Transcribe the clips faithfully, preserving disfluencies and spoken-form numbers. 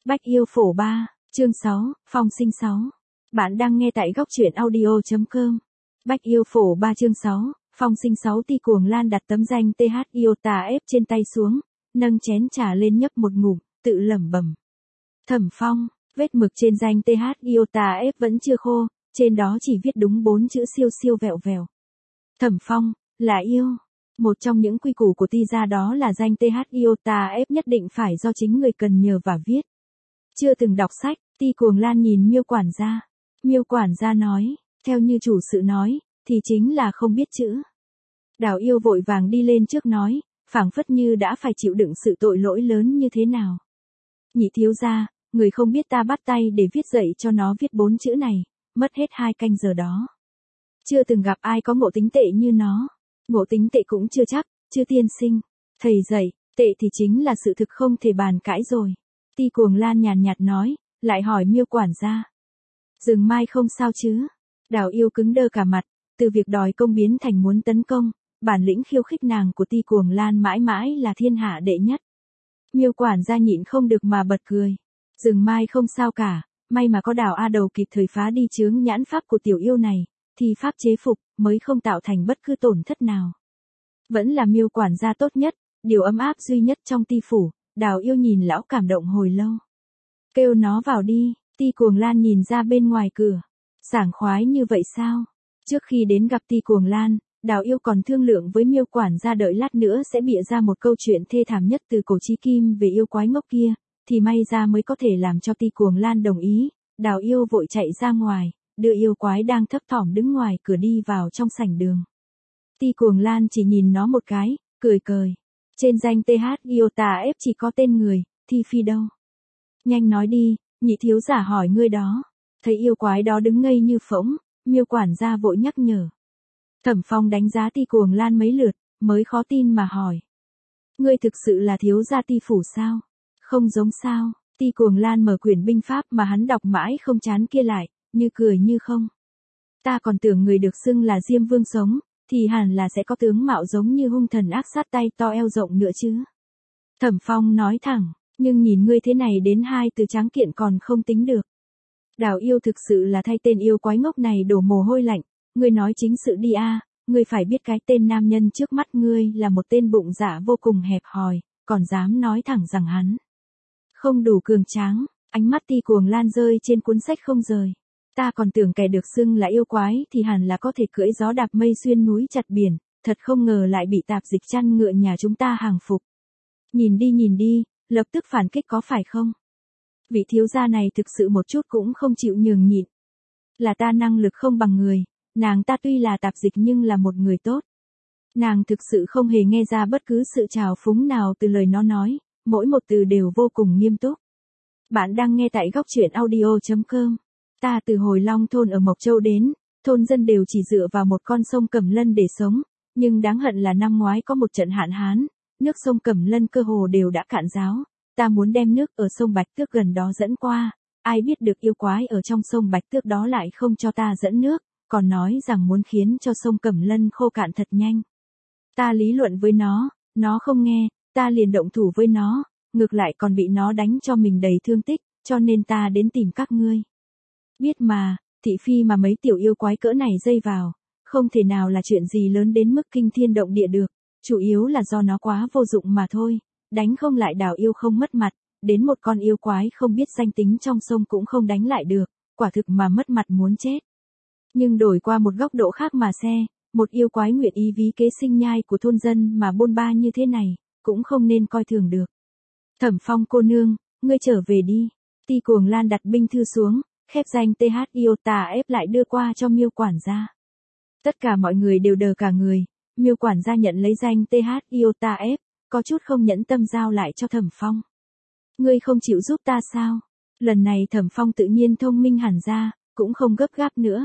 Bách yêu phổ ba, chương sáu, Phong sinh sáu. Bạn đang nghe tại góc truyện audio.com. Bách yêu phổ ba chương sáu, Phong sinh sáu. Ti Cuồng Lan đặt tấm danh tê hát Iota ép trên tay xuống, nâng chén trà lên nhấp một ngụm, tự lẩm bẩm. Thẩm Phong, vết mực trên danh tê hát Iota ép vẫn chưa khô, trên đó chỉ viết đúng bốn chữ siêu siêu vẹo vẹo. Thẩm Phong, là yêu. Một trong những quy củ của Ti gia đó là danh tê hát Iota ép nhất định phải do chính người cần nhờ và viết. Chưa từng đọc sách, Ti Cuồng Lan nhìn Miêu quản gia. Miêu quản gia nói, theo như chủ sự nói, thì chính là không biết chữ. Đào yêu vội vàng đi lên trước nói, phảng phất như đã phải chịu đựng sự tội lỗi lớn như thế nào. Nhị thiếu gia, người không biết ta bắt tay để viết dạy cho nó viết bốn chữ này, mất hết hai canh giờ đó. Chưa từng gặp ai có ngộ tính tệ như nó. Ngộ tính tệ cũng chưa chắc, chưa tiên sinh. Thầy dạy, tệ thì chính là sự thực không thể bàn cãi rồi. Ti Cuồng Lan nhàn nhạt nói, lại hỏi Miêu quản gia. Rừng Mai không sao chứ? Đào yêu cứng đơ cả mặt, từ việc đòi công biến thành muốn tấn công, bản lĩnh khiêu khích nàng của Ti Cuồng Lan mãi mãi là thiên hạ đệ nhất. Miêu quản gia nhịn không được mà bật cười. Rừng Mai không sao cả, may mà có Đào A Đầu kịp thời phá đi chướng nhãn pháp của tiểu yêu này, thì pháp chế phục mới không tạo thành bất cứ tổn thất nào. Vẫn là Miêu quản gia tốt nhất, điều ấm áp duy nhất trong Ti phủ. Đào yêu nhìn lão cảm động hồi lâu. Kêu nó vào đi. Ti Cuồng Lan nhìn ra bên ngoài cửa. Sảng khoái như vậy sao? Trước khi đến gặp Ti Cuồng Lan, Đào yêu còn thương lượng với Miêu quản gia đợi lát nữa sẽ bịa ra một câu chuyện thê thảm nhất từ cổ chí kim về yêu quái ngốc kia, thì may ra mới có thể làm cho Ti Cuồng Lan đồng ý. Đào yêu vội chạy ra ngoài, đưa yêu quái đang thấp thỏm đứng ngoài cửa đi vào trong sảnh đường. Ti Cuồng Lan chỉ nhìn nó một cái, cười cười. Trên danh tê hát Iota ép chỉ có tên người, Thi Phi đâu? Nhanh nói đi, nhị thiếu giả hỏi ngươi đó. Thấy yêu quái đó đứng ngây như phỗng, Miêu quản gia vội nhắc nhở. Thẩm Phong đánh giá Ti Cuồng Lan mấy lượt, mới khó tin mà hỏi. Ngươi thực sự là thiếu gia Ti phủ sao? Không giống sao? Ti Cuồng Lan mở quyển binh pháp mà hắn đọc mãi không chán kia lại, như cười như không. Ta còn tưởng người được xưng là Diêm Vương sống, thì hẳn là sẽ có tướng mạo giống như hung thần ác sát tay to eo rộng nữa chứ. Thẩm Phong nói thẳng, nhưng nhìn ngươi thế này đến hai từ tráng kiện còn không tính được. Đào yêu thực sự là thay tên yêu quái ngốc này đổ mồ hôi lạnh, ngươi nói chính sự đi a, ngươi phải biết cái tên nam nhân trước mắt ngươi là một tên bụng dạ vô cùng hẹp hòi, còn dám nói thẳng rằng hắn không đủ cường tráng. Ánh mắt Ti Cuồng Lan rơi trên cuốn sách không rời. Ta còn tưởng kẻ được xưng là yêu quái thì hẳn là có thể cưỡi gió đạp mây xuyên núi chặt biển, thật không ngờ lại bị tạp dịch chăn ngựa nhà chúng ta hàng phục. Nhìn đi nhìn đi, lập tức phản kích có phải không? Vị thiếu gia này thực sự một chút cũng không chịu nhường nhịn. Là ta năng lực không bằng người, nàng ta tuy là tạp dịch nhưng là một người tốt. Nàng thực sự không hề nghe ra bất cứ sự trào phúng nào từ lời nó nói, mỗi một từ đều vô cùng nghiêm túc. Bạn đang nghe tại góc truyện audio.com. Ta từ hồi Long thôn ở Mộc Châu đến, thôn dân đều chỉ dựa vào một con sông Cẩm Lân để sống, nhưng đáng hận là năm ngoái có một trận hạn hán, nước sông Cẩm Lân cơ hồ đều đã cạn ráo. Ta muốn đem nước ở sông Bạch Tước gần đó dẫn qua, ai biết được yêu quái ở trong sông Bạch Tước đó lại không cho ta dẫn nước, còn nói rằng muốn khiến cho sông Cẩm Lân khô cạn thật nhanh. Ta lý luận với nó, nó không nghe, ta liền động thủ với nó, ngược lại còn bị nó đánh cho mình đầy thương tích, cho nên ta đến tìm các ngươi. Biết mà, thị phi mà mấy tiểu yêu quái cỡ này dây vào, không thể nào là chuyện gì lớn đến mức kinh thiên động địa được, chủ yếu là do nó quá vô dụng mà thôi, đánh không lại Đào yêu không mất mặt, đến một con yêu quái không biết danh tính trong sông cũng không đánh lại được, quả thực mà mất mặt muốn chết. Nhưng đổi qua một góc độ khác mà xe, một yêu quái nguyện ý ví kế sinh nhai của thôn dân mà bôn ba như thế này, cũng không nên coi thường được. Thẩm Phong cô nương, ngươi trở về đi. Ti Cuồng Lan đặt binh thư xuống, khép danh tê hát Iota ép lại đưa qua cho Miêu quản gia. Tất cả mọi người đều đờ cả người, Miêu quản gia nhận lấy danh tê hát Iota ép, có chút không nhẫn tâm giao lại cho Thẩm Phong. Ngươi không chịu giúp ta sao? Lần này Thẩm Phong tự nhiên thông minh hẳn ra, cũng không gấp gáp nữa.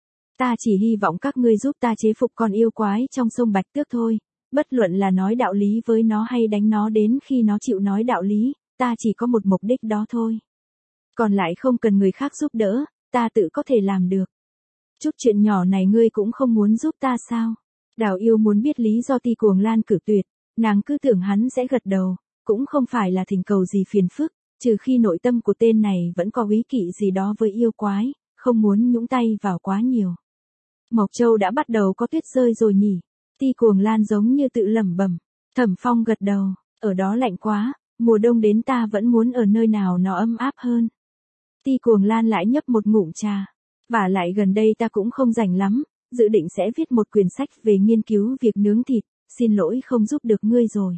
Ta chỉ hy vọng các ngươi giúp ta chế phục con yêu quái trong sông Bạch Tước thôi, bất luận là nói đạo lý với nó hay đánh nó đến khi nó chịu nói đạo lý, ta chỉ có một mục đích đó thôi. Còn lại không cần người khác giúp đỡ, ta tự có thể làm được. Chút chuyện nhỏ này ngươi cũng không muốn giúp ta sao? Đào yêu muốn biết lý do Ti Cuồng Lan cử tuyệt, nàng cứ tưởng hắn sẽ gật đầu, cũng không phải là thỉnh cầu gì phiền phức, trừ khi nội tâm của tên này vẫn có ý kỵ gì đó với yêu quái, không muốn nhúng tay vào quá nhiều. Mộc Châu đã bắt đầu có tuyết rơi rồi nhỉ? Ti Cuồng Lan giống như tự lẩm bẩm. Thẩm Phong gật đầu, ở đó lạnh quá, mùa đông đến ta vẫn muốn ở nơi nào nó ấm áp hơn. Ti Cuồng Lan lại nhấp một ngụm trà. Và lại gần đây ta cũng không rảnh lắm, dự định sẽ viết một quyển sách về nghiên cứu việc nướng thịt, xin lỗi không giúp được ngươi rồi.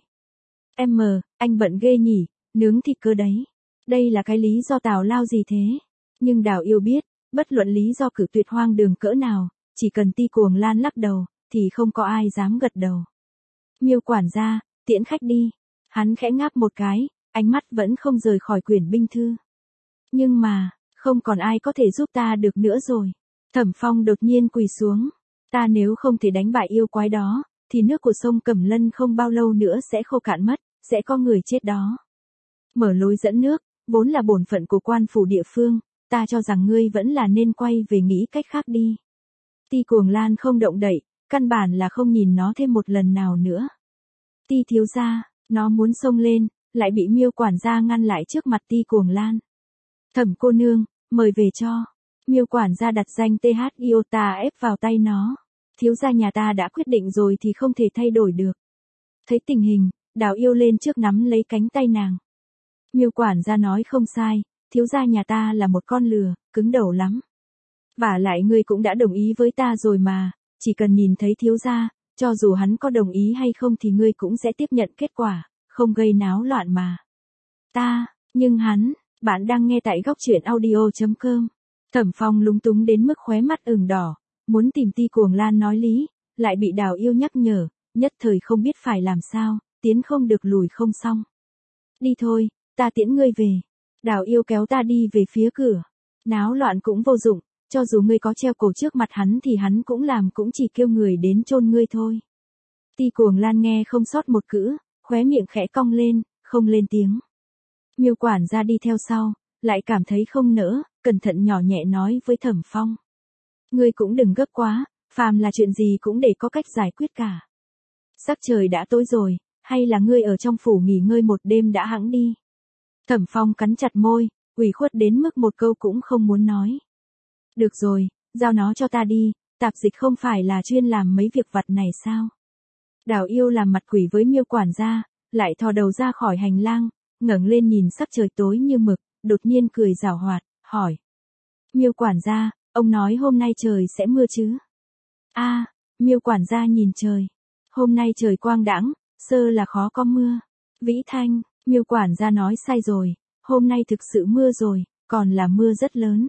Em mờ, anh bận ghê nhỉ, nướng thịt cơ đấy. Đây là cái lý do tào lao gì thế? Nhưng Đào Yêu biết, bất luận lý do cử tuyệt hoang đường cỡ nào, chỉ cần Ti Cuồng Lan lắc đầu, thì không có ai dám gật đầu. Miêu quản gia, tiễn khách đi. Hắn khẽ ngáp một cái, ánh mắt vẫn không rời khỏi quyển binh thư. Nhưng mà, không còn ai có thể giúp ta được nữa rồi. Thẩm Phong đột nhiên quỳ xuống. Ta nếu không thể đánh bại yêu quái đó, thì nước của sông Cẩm Lân không bao lâu nữa sẽ khô cạn mất, sẽ có người chết đó. Mở lối dẫn nước, vốn là bổn phận của quan phủ địa phương, ta cho rằng ngươi vẫn là nên quay về nghĩ cách khác đi. Ti Cuồng Lan không động đậy, căn bản là không nhìn nó thêm một lần nào nữa. Ti thiếu gia, nó muốn xông lên, lại bị Miêu quản gia ngăn lại trước mặt Ti Cuồng Lan. Thẩm cô nương, mời về cho. Miêu quản gia đặt danh tê hát Iota ép vào tay nó. Thiếu gia nhà ta đã quyết định rồi thì không thể thay đổi được. Thấy tình hình, Đào Yêu lên trước nắm lấy cánh tay nàng. Miêu quản gia nói không sai, thiếu gia nhà ta là một con lừa, cứng đầu lắm. Vả lại ngươi cũng đã đồng ý với ta rồi mà, chỉ cần nhìn thấy thiếu gia, cho dù hắn có đồng ý hay không thì ngươi cũng sẽ tiếp nhận kết quả, không gây náo loạn mà. Ta, nhưng hắn, bạn đang nghe tại góc truyện audio chấm com. Thẩm Phong lúng túng đến mức khóe mắt ửng đỏ, muốn tìm Ti Cuồng Lan nói lý, lại bị Đào Yêu nhắc nhở, nhất thời không biết phải làm sao, tiến không được lùi không xong. Đi thôi, ta tiễn ngươi về. Đào Yêu kéo ta đi về phía cửa. Náo loạn cũng vô dụng, cho dù ngươi có treo cổ trước mặt hắn thì hắn cũng làm cũng chỉ kêu người đến chôn ngươi thôi. Ti Cuồng Lan nghe không sót một chữ, khóe miệng khẽ cong lên, không lên tiếng. Miêu quản gia đi theo sau, lại cảm thấy không nỡ, cẩn thận nhỏ nhẹ nói với Thẩm Phong. Ngươi cũng đừng gấp quá, phàm là chuyện gì cũng để có cách giải quyết cả. Sắc trời đã tối rồi, hay là ngươi ở trong phủ nghỉ ngơi một đêm đã hẵng đi. Thẩm Phong cắn chặt môi, ủy khuất đến mức một câu cũng không muốn nói. Được rồi, giao nó cho ta đi, tạp dịch không phải là chuyên làm mấy việc vặt này sao? Đào Yêu làm mặt quỷ với Miêu quản gia, lại thò đầu ra khỏi hành lang, ngẩng lên nhìn sắc trời tối như mực, đột nhiên cười giảo hoạt, hỏi. Miêu quản gia, ông nói hôm nay trời sẽ mưa chứ? A, à, Miêu quản gia nhìn trời. Hôm nay trời quang đãng, sơ là khó có mưa. Vĩ Thanh, Miêu quản gia nói sai rồi, hôm nay thực sự mưa rồi, còn là mưa rất lớn.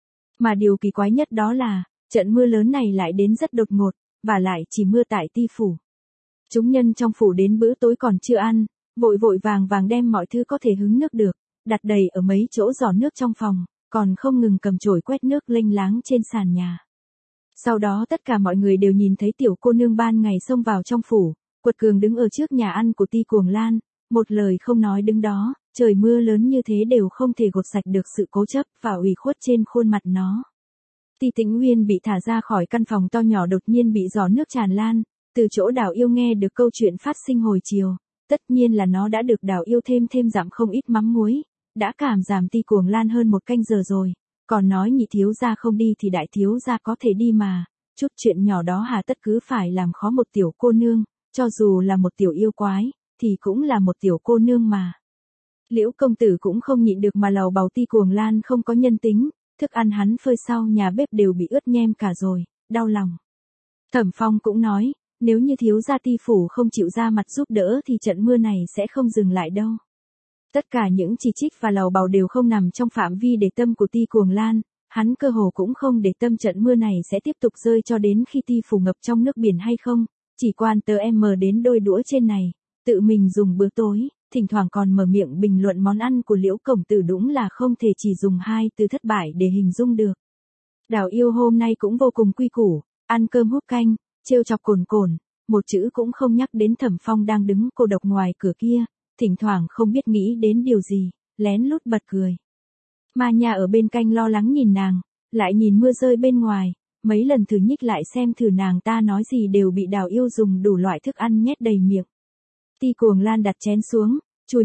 Mà điều kỳ quái nhất đó là, trận mưa lớn này lại đến rất đột ngột, và lại chỉ mưa tại Ti phủ. Chúng nhân trong phủ đến bữa tối còn chưa ăn, vội vội vàng vàng đem mọi thứ có thể hứng nước được, đặt đầy ở mấy chỗ giỏ nước trong phòng, còn không ngừng cầm chổi quét nước lênh láng trên sàn nhà. Sau đó tất cả mọi người đều nhìn thấy tiểu cô nương ban ngày xông vào trong phủ, quật cường đứng ở trước nhà ăn của Ti Cuồng Lan, một lời không nói đứng đó, trời mưa lớn như thế đều không thể gột sạch được sự cố chấp và ủy khuất trên khuôn mặt nó. Ti Tĩnh Nguyên bị thả ra khỏi căn phòng to nhỏ đột nhiên bị gió nước tràn lan, từ chỗ Đào Yêu nghe được câu chuyện phát sinh hồi chiều, tất nhiên là nó đã được Đào Yêu thêm thêm dặm không ít mắm muối, đã cảm giảm Ti Cuồng Lan hơn một canh giờ rồi, còn nói nhị thiếu gia không đi thì đại thiếu gia có thể đi mà, chút chuyện nhỏ đó hà tất cứ phải làm khó một tiểu cô nương, cho dù là một tiểu yêu quái, thì cũng là một tiểu cô nương mà. Liễu công tử cũng không nhịn được mà lầu bầu Ti Cuồng Lan không có nhân tính, thức ăn hắn phơi sau nhà bếp đều bị ướt nhem cả rồi, đau lòng. Thẩm Phong cũng nói, nếu như thiếu gia Ti phủ không chịu ra mặt giúp đỡ thì trận mưa này sẽ không dừng lại đâu. Tất cả những chỉ trích và lầu bầu đều không nằm trong phạm vi để tâm của Ti Cuồng Lan, hắn cơ hồ cũng không để tâm trận mưa này sẽ tiếp tục rơi cho đến khi Ti phủ ngập trong nước biển hay không, chỉ quan tờ em đến đôi đũa trên này, tự mình dùng bữa tối, thỉnh thoảng còn mở miệng bình luận món ăn của Liễu công tử đúng là không thể chỉ dùng hai từ thất bại để hình dung được. Đào Yêu hôm nay cũng vô cùng quy củ, ăn cơm húp canh, trêu chọc cồn cồn, một chữ cũng không nhắc đến Thẩm Phong đang đứng cô độc ngoài cửa kia, thỉnh thoảng không biết nghĩ đến điều gì, lén lút bật cười. Ma Nha ở bên cạnh lo lắng nhìn nàng, lại nhìn mưa rơi bên ngoài, mấy lần thử nhích lại xem thử nàng ta nói gì đều bị Đào Yêu dùng đủ loại thức ăn nhét đầy miệng. Ti Cuồng Lan đặt chén xuống, chùi miệng,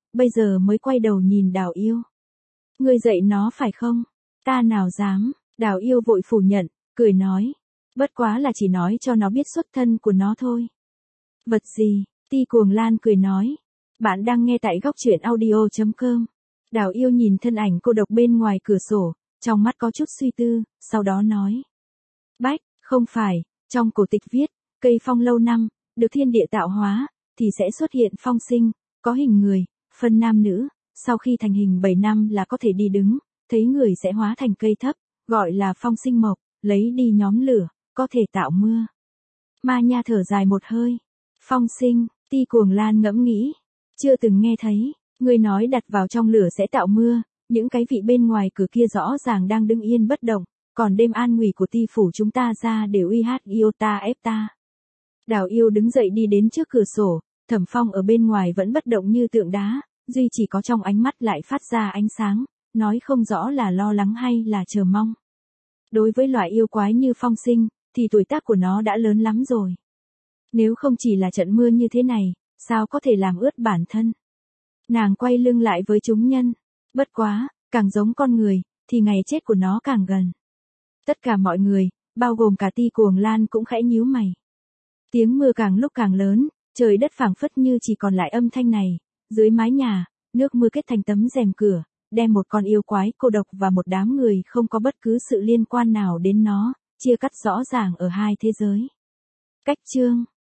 bây giờ mới quay đầu nhìn Đào Yêu. Ngươi dạy nó phải không? Ta nào dám, Đào Yêu vội phủ nhận, cười nói. Bất quá là chỉ nói cho nó biết xuất thân của nó thôi. Vật gì? Ti Cuồng Lan cười nói. Bạn đang nghe tại góc truyện audio.com. Đào Yêu nhìn thân ảnh cô độc bên ngoài cửa sổ, trong mắt có chút suy tư, sau đó nói. Bách, không phải, trong cổ tịch viết, cây phong lâu năm, được thiên địa tạo hóa, thì sẽ xuất hiện phong sinh, có hình người, phân nam nữ, sau khi thành hình bảy năm là có thể đi đứng, thấy người sẽ hóa thành cây thấp, gọi là phong sinh mộc, lấy đi nhóm lửa, có thể tạo mưa. Ma Nha thở dài một hơi. Phong sinh, Ti Cuồng Lan ngẫm nghĩ. Chưa từng nghe thấy, người nói đặt vào trong lửa sẽ tạo mưa, những cái vị bên ngoài cửa kia rõ ràng đang đứng yên bất động, còn đêm an nguy của ti phủ chúng ta ra để uy hát yêu ta ép ta. Đào Yêu đứng dậy đi đến trước cửa sổ, Thẩm Phong ở bên ngoài vẫn bất động như tượng đá, duy chỉ có trong ánh mắt lại phát ra ánh sáng, nói không rõ là lo lắng hay là chờ mong. Đối với loại yêu quái như phong sinh, thì tuổi tác của nó đã lớn lắm rồi. Nếu không chỉ là trận mưa như thế này, sao có thể làm ướt bản thân. Nàng quay lưng lại với chúng nhân. Bất quá, càng giống con người, thì ngày chết của nó càng gần. Tất cả mọi người, bao gồm cả Ti Cuồng Lan cũng khẽ nhíu mày. Tiếng mưa càng lúc càng lớn, trời đất phảng phất như chỉ còn lại âm thanh này. Dưới mái nhà, nước mưa kết thành tấm rèm cửa, đem một con yêu quái cô độc và một đám người không có bất cứ sự liên quan nào đến nó, chia cắt rõ ràng ở hai thế giới. Cách chương